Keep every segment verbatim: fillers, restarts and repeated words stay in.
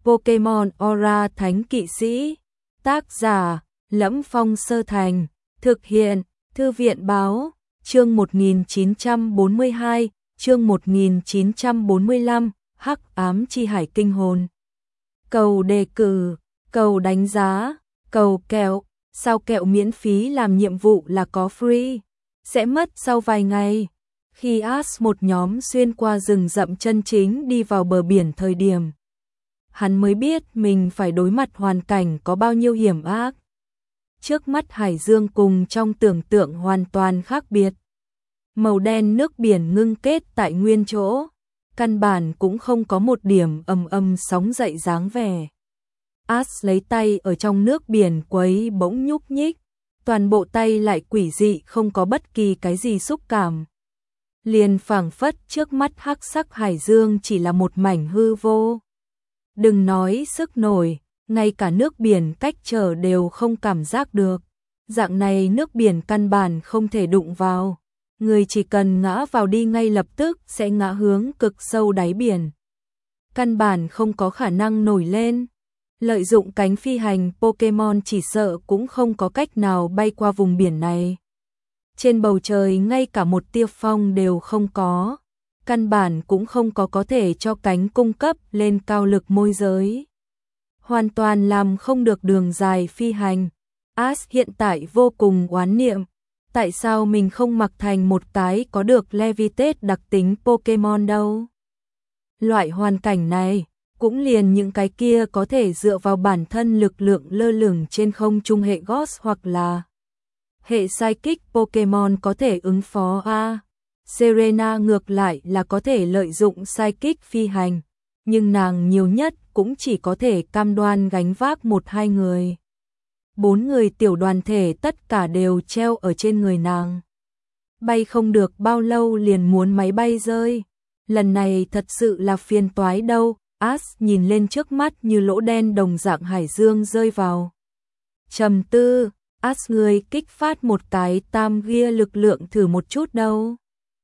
Pokemon Aura Thánh Kỵ Sĩ. Tác giả: Lẫm Phong Sơ Thành. Thực hiện: Thư viện Báo. Chương một nghìn chín trăm bốn mươi hai, chương một nghìn chín trăm bốn mươi lăm, Hắc Ám Chi Hải Kinh Hồn. Cầu đề cử, cầu đánh giá, cầu kẹo. Sao kẹo miễn phí làm nhiệm vụ là có free? Sẽ mất sau vài ngày. Khi Ash một nhóm xuyên qua rừng rậm chân chính đi vào bờ biển thời điểm, hắn mới biết mình phải đối mặt hoàn cảnh có bao nhiêu hiểm ác. Trước mắt hải dương cùng trong tưởng tượng hoàn toàn khác biệt. Màu đen nước biển ngưng kết tại nguyên chỗ, căn bản cũng không có một điểm ầm ầm sóng dậy dáng vẻ. Ash lấy tay ở trong nước biển quấy bỗng nhúc nhích, toàn bộ tay lại quỷ dị không có bất kỳ cái gì xúc cảm. Liền phảng phất trước mắt hắc sắc hải dương chỉ là một mảnh hư vô. Đừng nói sức nổi, ngay cả nước biển cách trở đều không cảm giác được. Dạng này nước biển căn bản không thể đụng vào. Người chỉ cần ngã vào đi ngay lập tức sẽ ngã hướng cực sâu đáy biển. Căn bản không có khả năng nổi lên. Lợi dụng cánh phi hành, Pokemon chỉ sợ cũng không có cách nào bay qua vùng biển này. Trên bầu trời ngay cả một tia phong đều không có. Căn bản cũng không có có thể cho cánh cung cấp lên cao lực môi giới. Hoàn toàn làm không được đường dài phi hành. Ash hiện tại vô cùng oán niệm. Tại sao mình không mặc thành một cái có được Levitate đặc tính Pokemon đâu? Loại hoàn cảnh này, cũng liền những cái kia có thể dựa vào bản thân lực lượng lơ lửng trên không trung hệ Ghost hoặc là hệ Psychic Pokemon có thể ứng phó a. Serena ngược lại là có thể lợi dụng Psychic phi hành, nhưng nàng nhiều nhất cũng chỉ có thể cam đoan gánh vác một hai người. Bốn người tiểu đoàn thể tất cả đều treo ở trên người nàng. Bay không được bao lâu liền muốn máy bay rơi. Lần này thật sự là phiền toái đâu. Ash nhìn lên trước mắt như lỗ đen đồng dạng hải dương rơi vào. Trầm tư, Ash người kích phát một cái tam gia lực lượng thử một chút đâu.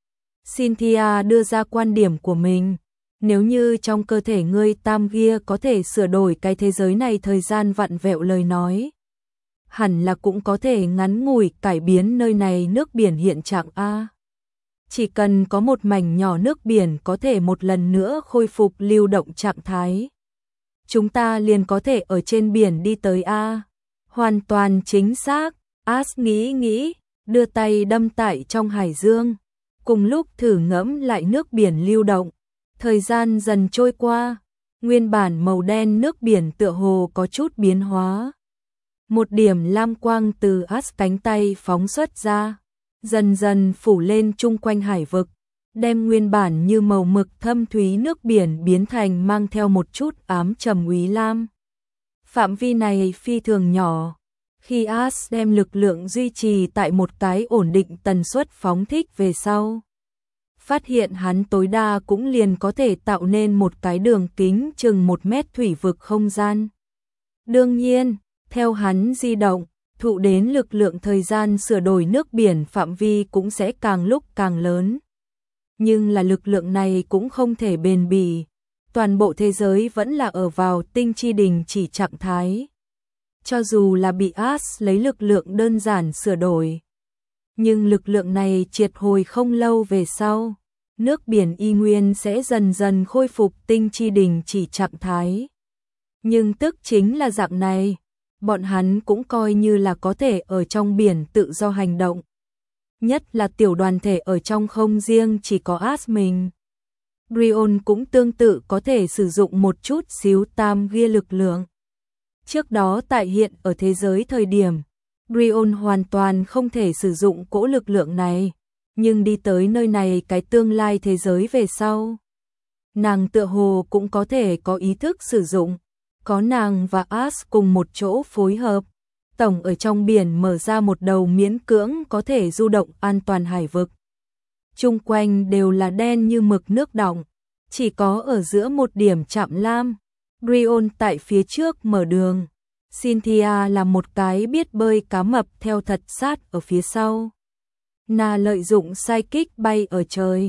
Cynthia đưa ra quan điểm của mình. Nếu như trong cơ thể ngươi tam gia có thể sửa đổi cái thế giới này thời gian vặn vẹo lời nói, hẳn là cũng có thể ngắn ngủi cải biến nơi này nước biển hiện trạng a. Chỉ cần có một mảnh nhỏ nước biển có thể một lần nữa khôi phục lưu động trạng thái, chúng ta liền có thể ở trên biển đi tới a. Hoàn toàn chính xác. Ash nghĩ nghĩ, đưa tay đâm tại trong hải dương, cùng lúc thử ngẫm lại nước biển lưu động. Thời gian dần trôi qua, nguyên bản màu đen nước biển tựa hồ có chút biến hóa. Một điểm lam quang từ Ash cánh tay phóng xuất ra, dần dần phủ lên chung quanh hải vực, đem nguyên bản như màu mực thâm thúy nước biển biến thành mang theo một chút ám trầm úy lam. Phạm vi này phi thường nhỏ. Khi Ash đem lực lượng duy trì tại một cái ổn định tần suất phóng thích về sau, phát hiện hắn tối đa cũng liền có thể tạo nên một cái đường kính chừng một mét thủy vực không gian. Đương nhiên, theo hắn di động, thụ đến lực lượng thời gian sửa đổi nước biển phạm vi cũng sẽ càng lúc càng lớn. Nhưng là lực lượng này cũng không thể bền bỉ. Toàn bộ thế giới vẫn là ở vào tinh chi đình chỉ trạng thái. Cho dù là bị Ash lấy lực lượng đơn giản sửa đổi, nhưng lực lượng này triệt hồi không lâu về sau, nước biển y nguyên sẽ dần dần khôi phục tinh chi đình chỉ trạng thái. Nhưng tức chính là dạng này, bọn hắn cũng coi như là có thể ở trong biển tự do hành động. Nhất là tiểu đoàn thể ở trong không riêng chỉ có Ash mình. Brion cũng tương tự có thể sử dụng một chút xíu tam gia lực lượng. Trước đó tại hiện ở thế giới thời điểm, Brion hoàn toàn không thể sử dụng cỗ lực lượng này, nhưng đi tới nơi này cái tương lai thế giới về sau, nàng tựa hồ cũng có thể có ý thức sử dụng. Có nàng và Ash cùng một chỗ phối hợp, tổng ở trong biển mở ra một đầu miễn cưỡng có thể du động an toàn hải vực. Chung quanh đều là đen như mực nước đọng, chỉ có ở giữa một điểm chạm lam. Brion tại phía trước mở đường, Cynthia là một cái biết bơi cá mập theo thật sát ở phía sau. Na lợi dụng Psychic bay ở trời,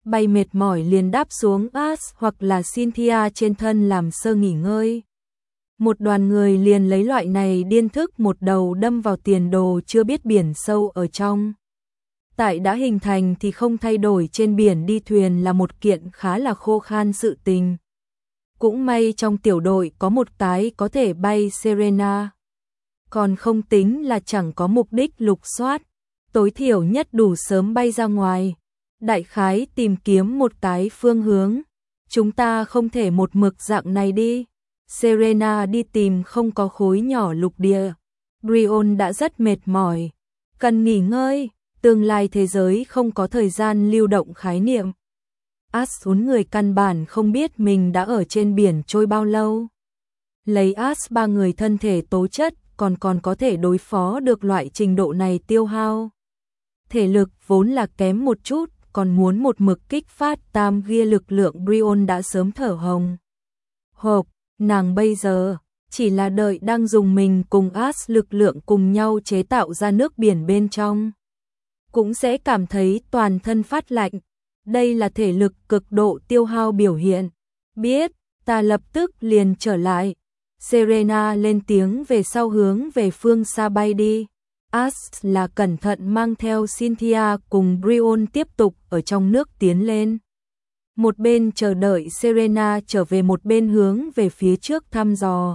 bay mệt mỏi liền đáp xuống Ash hoặc là Cynthia trên thân làm sơ nghỉ ngơi. Một đoàn người liền lấy loại này điên thức một đầu đâm vào tiền đồ chưa biết biển sâu ở trong. Tại đã hình thành thì không thay đổi, trên biển đi thuyền là một kiện khá là khô khan sự tình. Cũng may trong tiểu đội có một tái có thể bay Serena. Còn không tính là chẳng có mục đích lục soát, tối thiểu nhất đủ sớm bay ra ngoài. Đại khái tìm kiếm một cái phương hướng. Chúng ta không thể một mực dạng này đi. Serena đi tìm không có khối nhỏ lục địa. Brion đã rất mệt mỏi, cần nghỉ ngơi. Tương lai thế giới không có thời gian lưu động khái niệm. Ash bốn người căn bản không biết mình đã ở trên biển trôi bao lâu. Lấy Ash ba người thân thể tố chất còn còn có thể đối phó được loại trình độ này tiêu hao. Thể lực vốn là kém một chút, còn muốn một mực kích phát tam gia lực lượng. Brion đã sớm thở hồng hộc, nàng bây giờ chỉ là đợi đang dùng mình cùng Ash lực lượng cùng nhau chế tạo ra nước biển bên trong. Cũng sẽ cảm thấy toàn thân phát lạnh. Đây là thể lực cực độ tiêu hao biểu hiện. Biết, ta lập tức liền trở lại. Serena lên tiếng về sau hướng về phương xa bay đi. Ash là cẩn thận mang theo Cynthia cùng Brion tiếp tục ở trong nước tiến lên. Một bên chờ đợi Serena trở về, một bên hướng về phía trước thăm dò.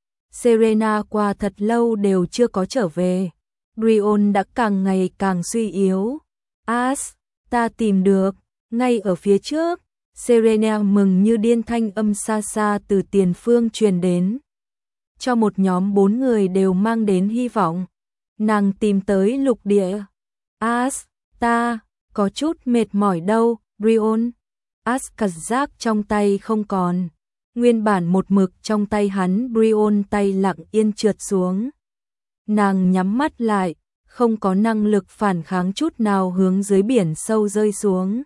Serena qua thật lâu đều chưa có trở về. Brion đã càng ngày càng suy yếu. Ash, ta tìm được, ngay ở phía trước. Serena mừng như điên, thanh âm xa xa từ tiền phương truyền đến. Cho một nhóm bốn người đều mang đến hy vọng. Nàng tìm tới lục địa. Ash, ta, có chút mệt mỏi đâu, Brion. Ash cảm giác trong tay không còn. Nguyên bản một mực trong tay hắn, Brion tay lặng yên trượt xuống. Nàng nhắm mắt lại, không có năng lực phản kháng chút nào, hướng dưới biển sâu rơi xuống.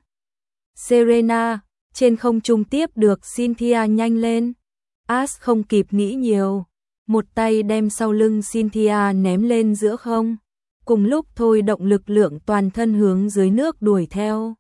Serena, trên không trung tiếp được Cynthia, nhanh lên. Ash không kịp nghĩ nhiều, một tay đem sau lưng Cynthia ném lên giữa không, cùng lúc thôi động lực lượng toàn thân hướng dưới nước đuổi theo.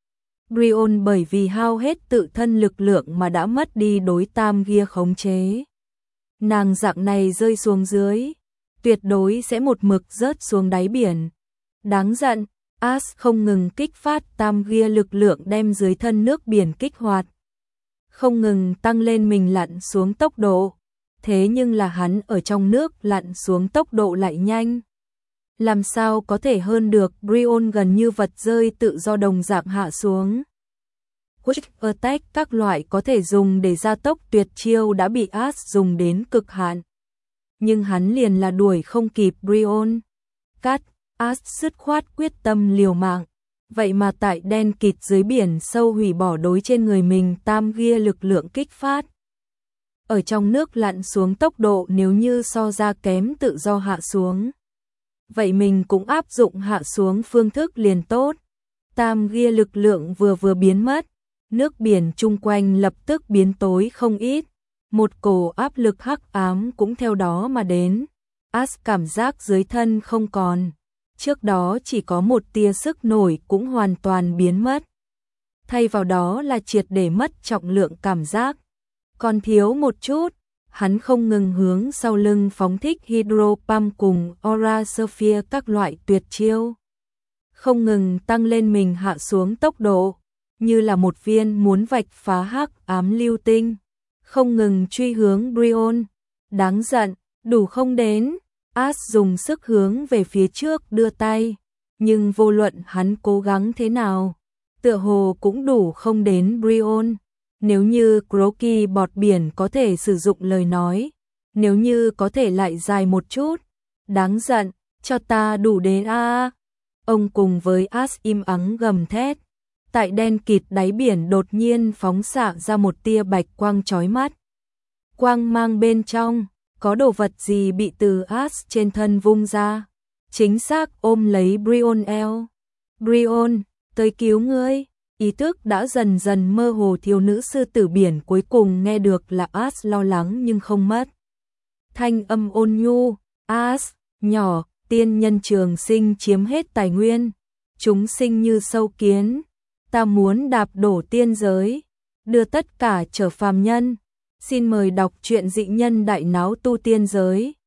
Brion bởi vì hao hết tự thân lực lượng mà đã mất đi đối tam gia khống chế. Nàng dạng này rơi xuống dưới, tuyệt đối sẽ một mực rớt xuống đáy biển. Đáng giận, Ash không ngừng kích phát tam gia lực lượng đem dưới thân nước biển kích hoạt. Không ngừng tăng lên mình lặn xuống tốc độ. Thế nhưng là hắn ở trong nước lặn xuống tốc độ lại nhanh. Làm sao có thể hơn được, Brion gần như vật rơi tự do đồng dạng hạ xuống. Quick Attack các loại có thể dùng để gia tốc tuyệt chiêu đã bị Ash dùng đến cực hạn. Nhưng hắn liền là đuổi không kịp Brion. Cắt, Ash dứt khoát quyết tâm liều mạng. Vậy mà tại đen kịt dưới biển sâu hủy bỏ đối trên người mình tam gia lực lượng kích phát. Ở trong nước lặn xuống tốc độ nếu như so ra kém tự do hạ xuống. Vậy mình cũng áp dụng hạ xuống phương thức liền tốt. Tam gia lực lượng vừa vừa biến mất. Nước biển chung quanh lập tức biến tối không ít. Một cổ áp lực hắc ám cũng theo đó mà đến. Ash cảm giác dưới thân không còn. Trước đó chỉ có một tia sức nổi cũng hoàn toàn biến mất. Thay vào đó là triệt để mất trọng lượng cảm giác. Còn thiếu một chút, hắn không ngừng hướng sau lưng phóng thích Hydro Pump cùng Aura Sphere các loại tuyệt chiêu. Không ngừng tăng lên mình hạ xuống tốc độ, như là một viên muốn vạch phá hắc ám lưu tinh. Không ngừng truy hướng Brion. Đáng giận, đủ không đến. Ash dùng sức hướng về phía trước đưa tay. Nhưng vô luận hắn cố gắng thế nào, tựa hồ cũng đủ không đến Brion. Nếu như Croaky bọt biển có thể sử dụng lời nói, nếu như có thể lại dài một chút, đáng giận, cho ta đủ đến a. Ông cùng với Ash im ắng gầm thét. Tại đen kịt đáy biển đột nhiên phóng xạ ra một tia bạch quang chói mắt. Quang mang bên trong, có đồ vật gì bị từ Ash trên thân vung ra. Chính xác ôm lấy Brion eo. Brion, tới cứu ngươi. Ý thức đã dần dần mơ hồ, thiếu nữ sư tử biển cuối cùng nghe được là Ash lo lắng nhưng không mất. Thanh âm ôn nhu, Ash, nhỏ, tiên nhân trường sinh chiếm hết tài nguyên. Chúng sinh như sâu kiến. ta muốn đạp đổ tiên giới, đưa tất cả trở phàm nhân. Xin mời đọc truyện Dị Nhân Đại Náo Tu Tiên Giới.